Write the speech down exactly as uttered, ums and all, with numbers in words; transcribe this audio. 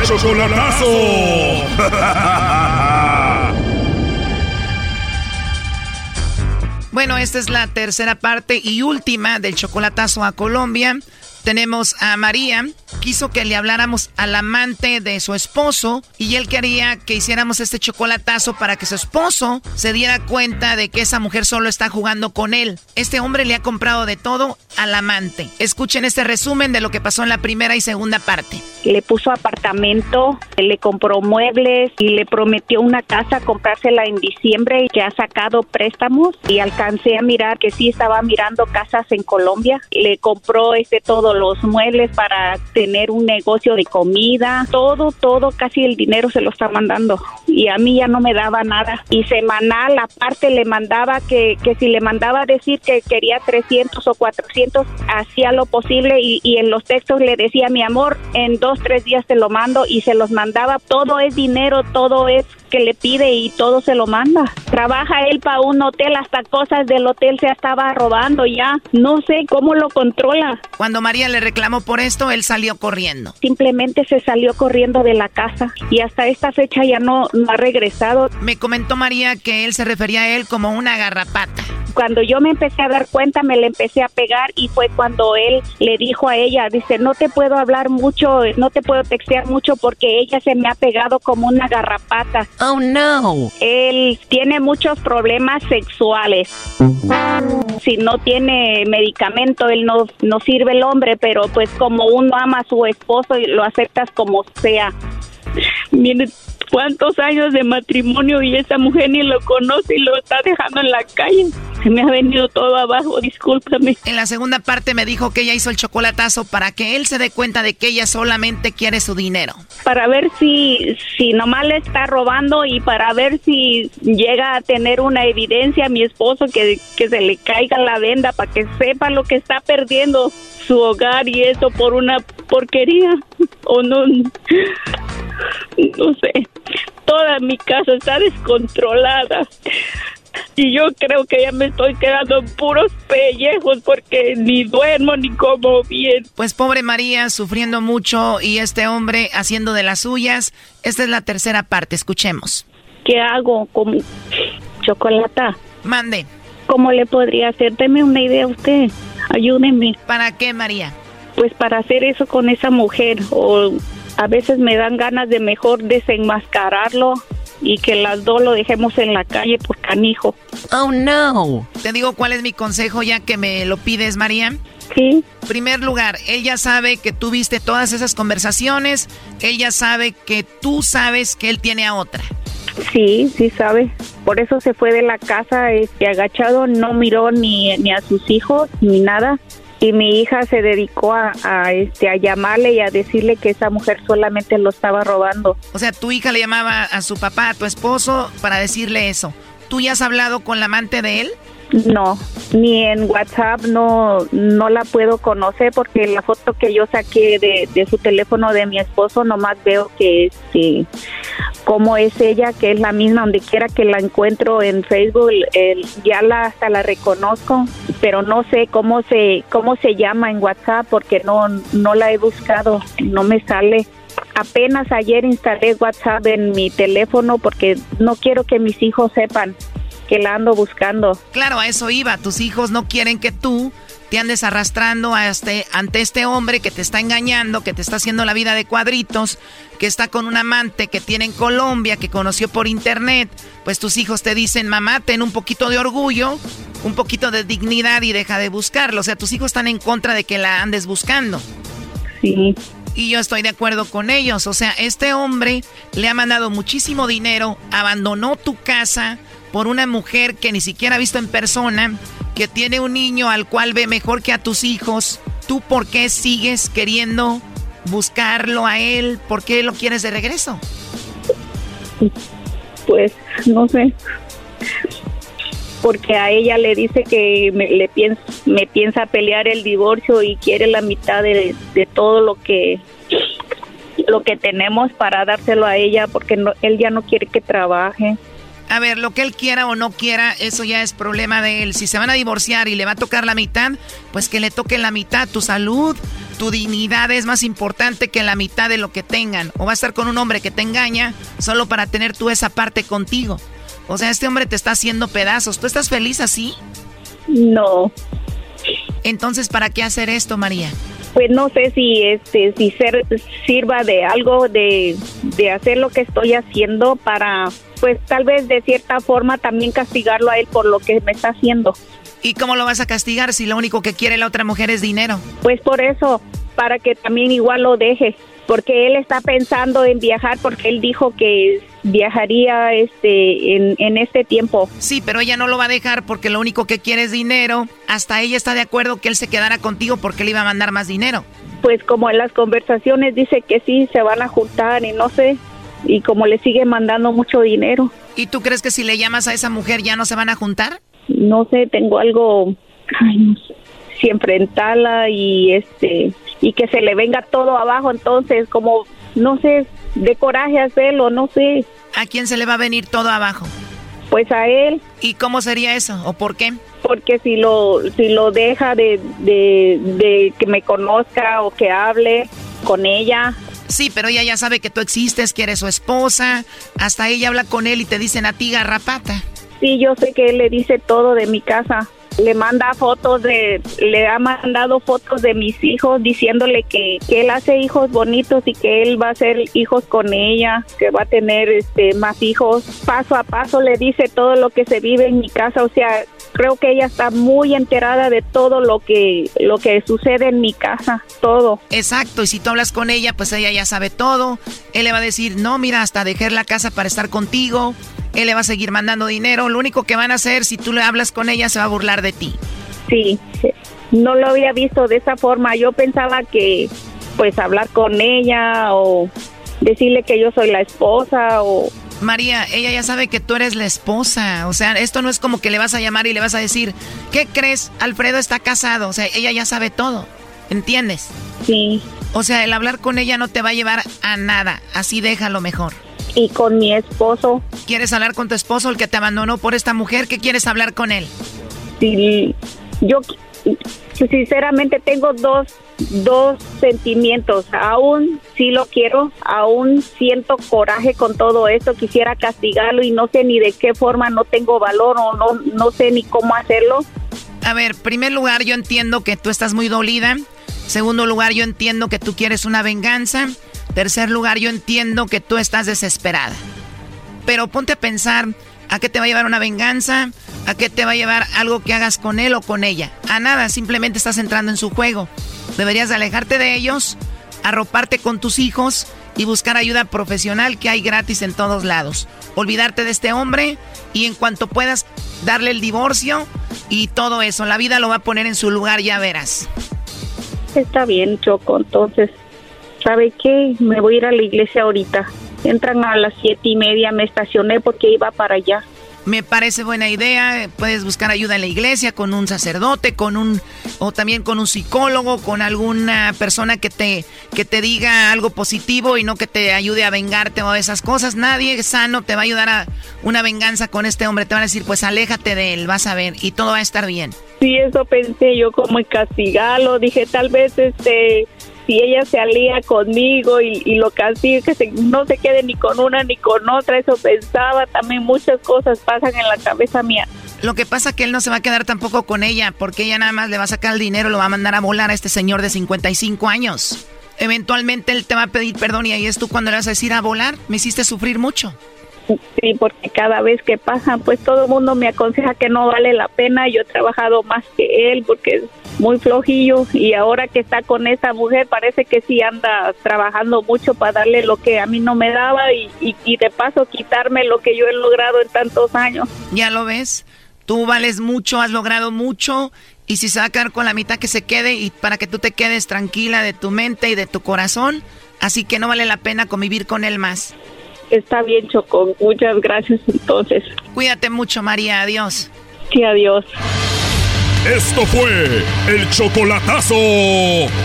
chocolatazo. Bueno, esta es la tercera parte y última del chocolatazo a Colombia. Tenemos a María, quiso que le habláramos al amante de su esposo y él quería que hiciéramos este chocolatazo para que su esposo se diera cuenta de que esa mujer solo está jugando con él. Este hombre le ha comprado de todo al amante. Escuchen este resumen de lo que pasó en la primera y segunda parte. Le puso apartamento, le compró muebles y le prometió una casa, comprársela en diciembre y que ha sacado préstamos y alcancé a mirar que sí estaba mirando casas en Colombia. Le compró este todo los muebles para tener un negocio de comida, todo, todo, casi el dinero se lo está mandando y a mí ya no me daba nada y semanal aparte le mandaba que, que si le mandaba a decir que quería trescientos o cuatrocientos hacía lo posible y, y en los textos le decía mi amor, en dos, tres días te lo mando y se los mandaba, todo es dinero, todo es que le pide y todo se lo manda. Trabaja él para un hotel, hasta cosas del hotel se estaba robando ya. No sé cómo lo controla. Cuando María le reclamó por esto, él salió corriendo. Simplemente se salió corriendo de la casa y hasta esta fecha ya no, no ha regresado. Me comentó María que él se refería a él como una garrapata. Cuando yo me empecé a dar cuenta, me le empecé a pegar y fue cuando él le dijo a ella, dice, no te puedo hablar mucho, no te puedo textear mucho porque ella se me ha pegado como una garrapata. Oh, no. Él tiene muchos problemas sexuales. Si no tiene medicamento, él no, no sirve el hombre, pero pues como uno ama a su esposo y lo aceptas como sea. Miren cuántos años de matrimonio y esa mujer ni lo conoce y lo está dejando en la calle. Se me ha venido todo abajo, discúlpame. En la segunda parte me dijo que ella hizo el chocolatazo para que él se dé cuenta de que ella solamente quiere su dinero. Para ver si, si nomás le está robando y para ver si llega a tener una evidencia a mi esposo que, que se le caiga la venda para que sepa lo que está perdiendo su hogar y eso por una porquería. O no, no sé. Toda mi casa está descontrolada. Y yo creo que ya me estoy quedando en puros pellejos porque ni duermo ni como bien. Pues pobre María, sufriendo mucho y este hombre haciendo de las suyas. Esta es la tercera parte, escuchemos. ¿Qué hago? Como chocolata. Mande. ¿Cómo le podría hacer? Deme una idea a usted. Ayúdeme. ¿Para qué, María? Pues para hacer eso con esa mujer. O a veces me dan ganas de mejor desenmascararlo y que las dos lo dejemos en la calle por canijo. Oh, no. Te digo cuál es mi consejo ya que me lo pides, María. Sí. En primer lugar, ella sabe que tú viste todas esas conversaciones. Ella sabe que tú sabes que él tiene a otra. Sí, sí sabe. Por eso se fue de la casa, este, agachado, no miró ni, ni a sus hijos ni nada. Y mi hija se dedicó a, a, este, a llamarle y a decirle que esa mujer solamente lo estaba robando. O sea, tu hija le llamaba a su papá, a tu esposo, para decirle eso. ¿Tú ya has hablado con la amante de él? No, ni en WhatsApp no no la puedo conocer porque la foto que yo saqué de, de su teléfono de mi esposo nomás veo que este cómo es ella, que es la misma donde quiera que la encuentro en Facebook, el, ya la hasta la reconozco, pero no sé cómo se cómo se llama en WhatsApp porque no no la he buscado, no me sale. Apenas ayer instalé WhatsApp en mi teléfono porque no quiero que mis hijos sepan que la ando buscando. Claro, a eso iba. Tus hijos no quieren que tú te andes arrastrando a este, ante este hombre que te está engañando, que te está haciendo la vida de cuadritos, que está con un amante que tiene en Colombia, que conoció por internet. Pues tus hijos te dicen, mamá, ten un poquito de orgullo, un poquito de dignidad y deja de buscarlo. O sea, tus hijos están en contra de que la andes buscando. Sí. Y yo estoy de acuerdo con ellos. O sea, este hombre le ha mandado muchísimo dinero, abandonó tu casa por una mujer que ni siquiera ha visto en persona, que tiene un niño al cual ve mejor que a tus hijos. ¿Tú por qué sigues queriendo buscarlo a él? ¿Por qué lo quieres de regreso? Pues, no sé. Porque a ella le dice que me, le piensa, me piensa pelear el divorcio y quiere la mitad de, de todo lo que lo que tenemos para dárselo a ella porque no, él ya no quiere que trabaje. A ver, lo que él quiera o no quiera, eso ya es problema de él. Si se van a divorciar y le va a tocar la mitad, pues que le toque la mitad. Tu salud, tu dignidad es más importante que la mitad de lo que tengan. O va a estar con un hombre que te engaña solo para tener tú esa parte contigo. O sea, este hombre te está haciendo pedazos. ¿Tú estás feliz así? No. Entonces, ¿para qué hacer esto, María? Pues no sé si este si ser, sirva de algo, de, de hacer lo que estoy haciendo para, pues tal vez de cierta forma también castigarlo a él por lo que me está haciendo. ¿Y cómo lo vas a castigar si lo único que quiere la otra mujer es dinero? Pues por eso, para que también igual lo deje, porque él está pensando en viajar, porque él dijo que viajaría este en, en este tiempo. Sí, pero ella no lo va a dejar porque lo único que quiere es dinero. Hasta ella está de acuerdo que él se quedara contigo porque le iba a mandar más dinero. Pues como en las conversaciones dice que sí, se van a juntar y no sé, y como le sigue mandando mucho dinero. ¿Y tú crees que si le llamas a esa mujer ya no se van a juntar? No sé, tengo algo, ay, no sé, si enfrentarla y este y que se le venga todo abajo, entonces como, no sé, de coraje hacerlo, no sé. ¿A quién se le va a venir todo abajo? Pues a él. ¿Y cómo sería eso? ¿O por qué? Porque si lo si lo deja de, de, de que me conozca o que hable con ella. Sí, pero ella ya sabe que tú existes, que eres su esposa. Hasta ella habla con él y te dicen a ti garrapata. Sí, yo sé que él le dice todo de mi casa. Le manda fotos de, le ha mandado fotos de mis hijos diciéndole que, que él hace hijos bonitos y que él va a hacer hijos con ella, que va a tener este más hijos. Paso a paso le dice todo lo que se vive en mi casa, o sea, creo que ella está muy enterada de todo lo que lo que sucede en mi casa, todo. Exacto, y si tú hablas con ella, pues ella ya sabe todo. Él le va a decir, no, mira, hasta dejé la casa para estar contigo. Él le va a seguir mandando dinero. Lo único que van a hacer, si tú le hablas con ella, se va a burlar de ti. Sí, no lo había visto de esa forma. Yo pensaba que, pues, hablar con ella o decirle que yo soy la esposa o... María, ella ya sabe que tú eres la esposa. O sea, esto no es como que le vas a llamar y le vas a decir, ¿qué crees? Alfredo está casado. O sea, ella ya sabe todo. ¿Entiendes? Sí. O sea, el hablar con ella no te va a llevar a nada. Así déjalo mejor. Y con mi esposo. ¿Quieres hablar con tu esposo, el que te abandonó por esta mujer? ¿Qué quieres hablar con él? Sí, yo sinceramente tengo dos, dos sentimientos. Aún sí lo quiero, aún siento coraje con todo esto. Quisiera castigarlo y no sé ni de qué forma, no tengo valor o no, no sé ni cómo hacerlo. A ver, en primer lugar, yo entiendo que tú estás muy dolida. Segundo lugar, yo entiendo que tú quieres una venganza. Tercer lugar, yo entiendo que tú estás desesperada. Pero ponte a pensar, ¿a qué te va a llevar una venganza? ¿A qué te va a llevar algo que hagas con él o con ella? A nada, simplemente estás entrando en su juego. Deberías de alejarte de ellos, arroparte con tus hijos y buscar ayuda profesional que hay gratis en todos lados. Olvidarte de este hombre y en cuanto puedas darle el divorcio y todo eso. La vida lo va a poner en su lugar, ya verás. Está bien, Choco, entonces... ¿Sabe qué? Me voy a ir a la iglesia ahorita. Entran a las siete y media, me estacioné porque iba para allá. Me parece buena idea. Puedes buscar ayuda en la iglesia con un sacerdote, con un o también con un psicólogo, con alguna persona que te que te diga algo positivo y no que te ayude a vengarte o esas cosas. Nadie sano te va a ayudar a una venganza con este hombre. Te van a decir, pues aléjate de él, vas a ver, y todo va a estar bien. Sí, eso pensé yo, como en castigarlo. Dije, tal vez este... si ella se alía conmigo y, y lo castiga, que se, no se quede ni con una ni con otra, eso pensaba. También muchas cosas pasan en la cabeza mía. Lo que pasa es que él no se va a quedar tampoco con ella, porque ella nada más le va a sacar el dinero y lo va a mandar a volar a este señor de cincuenta y cinco años. Eventualmente él te va a pedir perdón y ahí es tú cuando le vas a decir a volar, me hiciste sufrir mucho. Sí, porque cada vez que pasan, pues todo el mundo me aconseja que no vale la pena. Yo he trabajado más que él porque es muy flojillo y ahora que está con esa mujer parece que sí anda trabajando mucho para darle lo que a mí no me daba y, y, y de paso quitarme lo que yo he logrado en tantos años. ¿Ya lo ves? Tú vales mucho, has logrado mucho y si se va a quedar con la mitad que se quede y para que tú te quedes tranquila de tu mente y de tu corazón, así que no vale la pena convivir con él más. Está bien, Choco. Muchas gracias, entonces. Cuídate mucho, María. Adiós. Sí, adiós. Esto fue el chocolatazo.